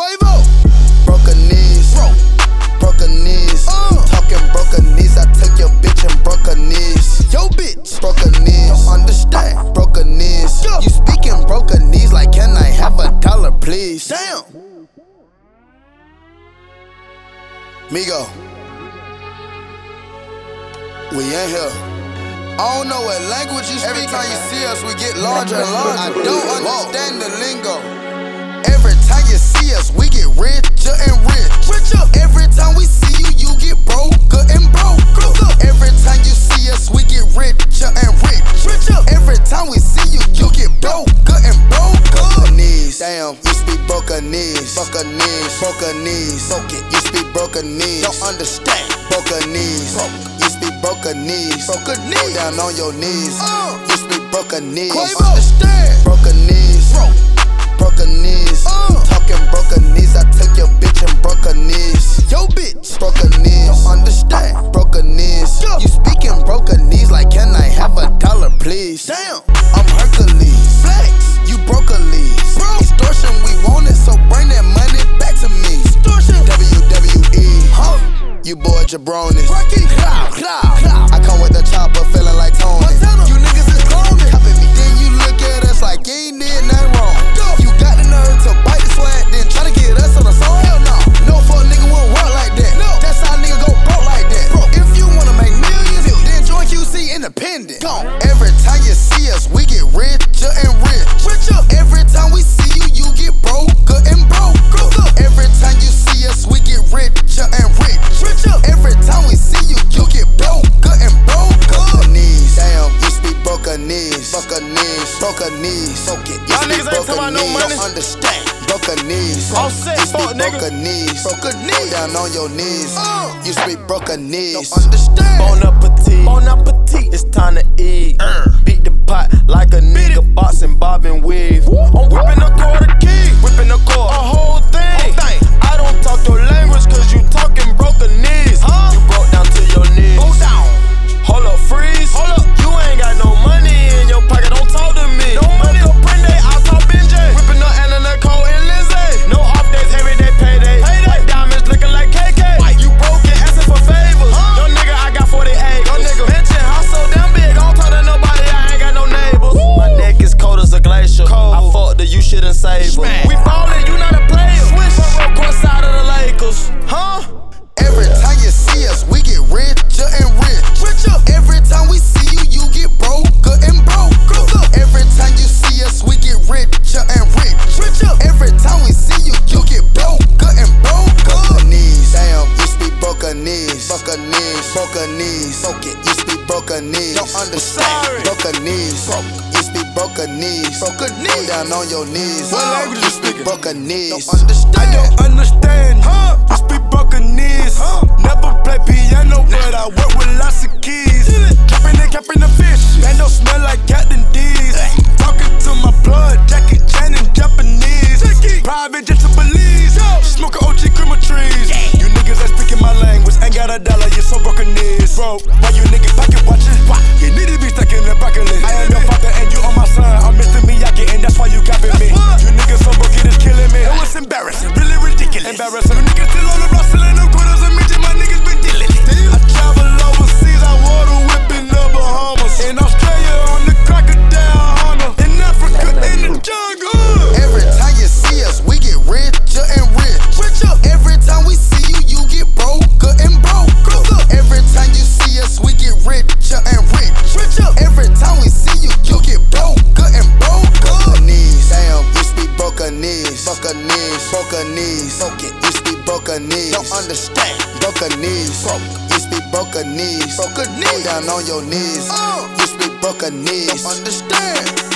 Quavo. Broken knees, broken knees. Talking broken knees, I took your bitch and broke her knees. Yo, bitch. Broken knees, Don't understand. broken knees. Go. You speaking broken knees like, can I have $1, please? Damn. Migo, we in here. I don't know what language you speak. Every time you see us, we get larger and larger. I don't understand the lingo. Every time you see us, we get richer and rich. Richer. Every time we see you, you get broker and broker. Every time you see us, we get richer and rich. Richer. Every time we see you, you get broker and broker. Knees, damn, you speak broken knees. Broken knees, broken knees. You speak broken knees. Don't understand. Broken knees. You speak broken knees. Broken knees. Go down on your knees. You speak broken knees. Quavo. Understand. Broken knees. Broken knees. Talking broken knees. I took your bitch and broke her knees. Yo, bitch. Broken knees. Don't understand. Broken knees. Go. You speaking broken knees like, can I have $1, please? Damn. I'm Hercules. Flex. You broke a lease. Bro. Extortion, we want it, so bring that money back to me. Extortion. WWE. Huh. You boy jabronis. Rocky. Cloud. I come with the chopper feeling like Tony. Montana. You niggas is cloning. Copy me. Then you look at us like you ain't did nothing wrong. Go. You got the nerve to bite the swag, then try to get us on the song. Hell no. No fuck nigga won't rock like that. No. That's how nigga go broke like that. Bro. If you wanna make millions, then join QC Independent. Go. Every time you see us, we get richer and rich. Richer. Every time we see you, you get broker and broker. Every time you see us, we get richer and rich. Richer. Every time we see you, you get broker and broker. Knees, damn, you speak broken knees. Broken knees, broken knees. You Y'all speak niggas ain't talking about no knees. money. Don't understand. Broken knees. All set, You speak fuck, nigga. broken knees. Broken Go knees. down on your knees. You speak broken knees. Don't understand. Bon appetit. Bon appetit. It's time to eat. Beat the pot like a nigga boxing, bob and weave. I'm whipping a quarter key, whipping a core, a whole thing. I don't talk your language cause you talking broken knees. Huh? You broke down to your knees. Go down. Hold up, freeze. Hold up. You ain't got no money in your pocket, don't talk to me. No money. No Prende, I'll talk Benjay. Whipping up Anna Nicole and Lindsay. No off days, everyday payday. White diamonds looking like KK. You broke and asking for favors. Young nigga, I got 48. Young nigga, mansion house so damn big. I don't talk to nobody, I ain't got no neighbors. My neck is cold as a glacier. I fucked her, you shouldn't save her. Smack. We ballin', you not a player. Switch from road court side of the Lakers. Huh? Every time you see us, we get richer and rich. Richer. Every time we see you, you get broker and broker. Every time you see us, we get richer and rich. Richer. Every time we see you, you get broker and broker. Knees, damn, you speak broken knees. Broken knees, broken knees. You speak broken knees. Don't understand. Sorry. Broken knees. You speak broken knees. Broken Go knees. down on your knees. What language you speaking? Broken knees. Don't understand. I don't understand. You speak broken knees. Never play piano, but I work with lots of keys. Capping the fish. They don't smell like Captain D's. Talking to my blood, Jackie Chan in Japanese. Private jet to Belize. Smoking OG criminal trees. You niggas ain't speaking my language. Ain't got $1, you so broken knees. Bro, why you niggas pocket watching? You need to be stuck in the bucket list. I am your father and you are my son. I'm Mr. Miyagi and that's why you capping me. You niggas so broke, it is killing me. It was embarrassing, really ridiculous. Embarrassing. You niggas still on the block, selling them quarters and midget. My niggas been dealing it. I travel overseas, I water whipping the Bahamas. In Australia, on the crocodile Honda. In Africa, in the jungle. Every time you see us, we get richer and rich. Richer. Every time we see you, you get broker and broker. Every time you see us, we get richer and rich. Richer. Every time we see you, you get broker and broker. Knees, damn, you speak broken knees. Broken knees, broken knees. You speak broken knees. Don't understand. Broken knees. You speak broken knees. Broken Go knees. down on your knees. You speak broken knees. Don't understand.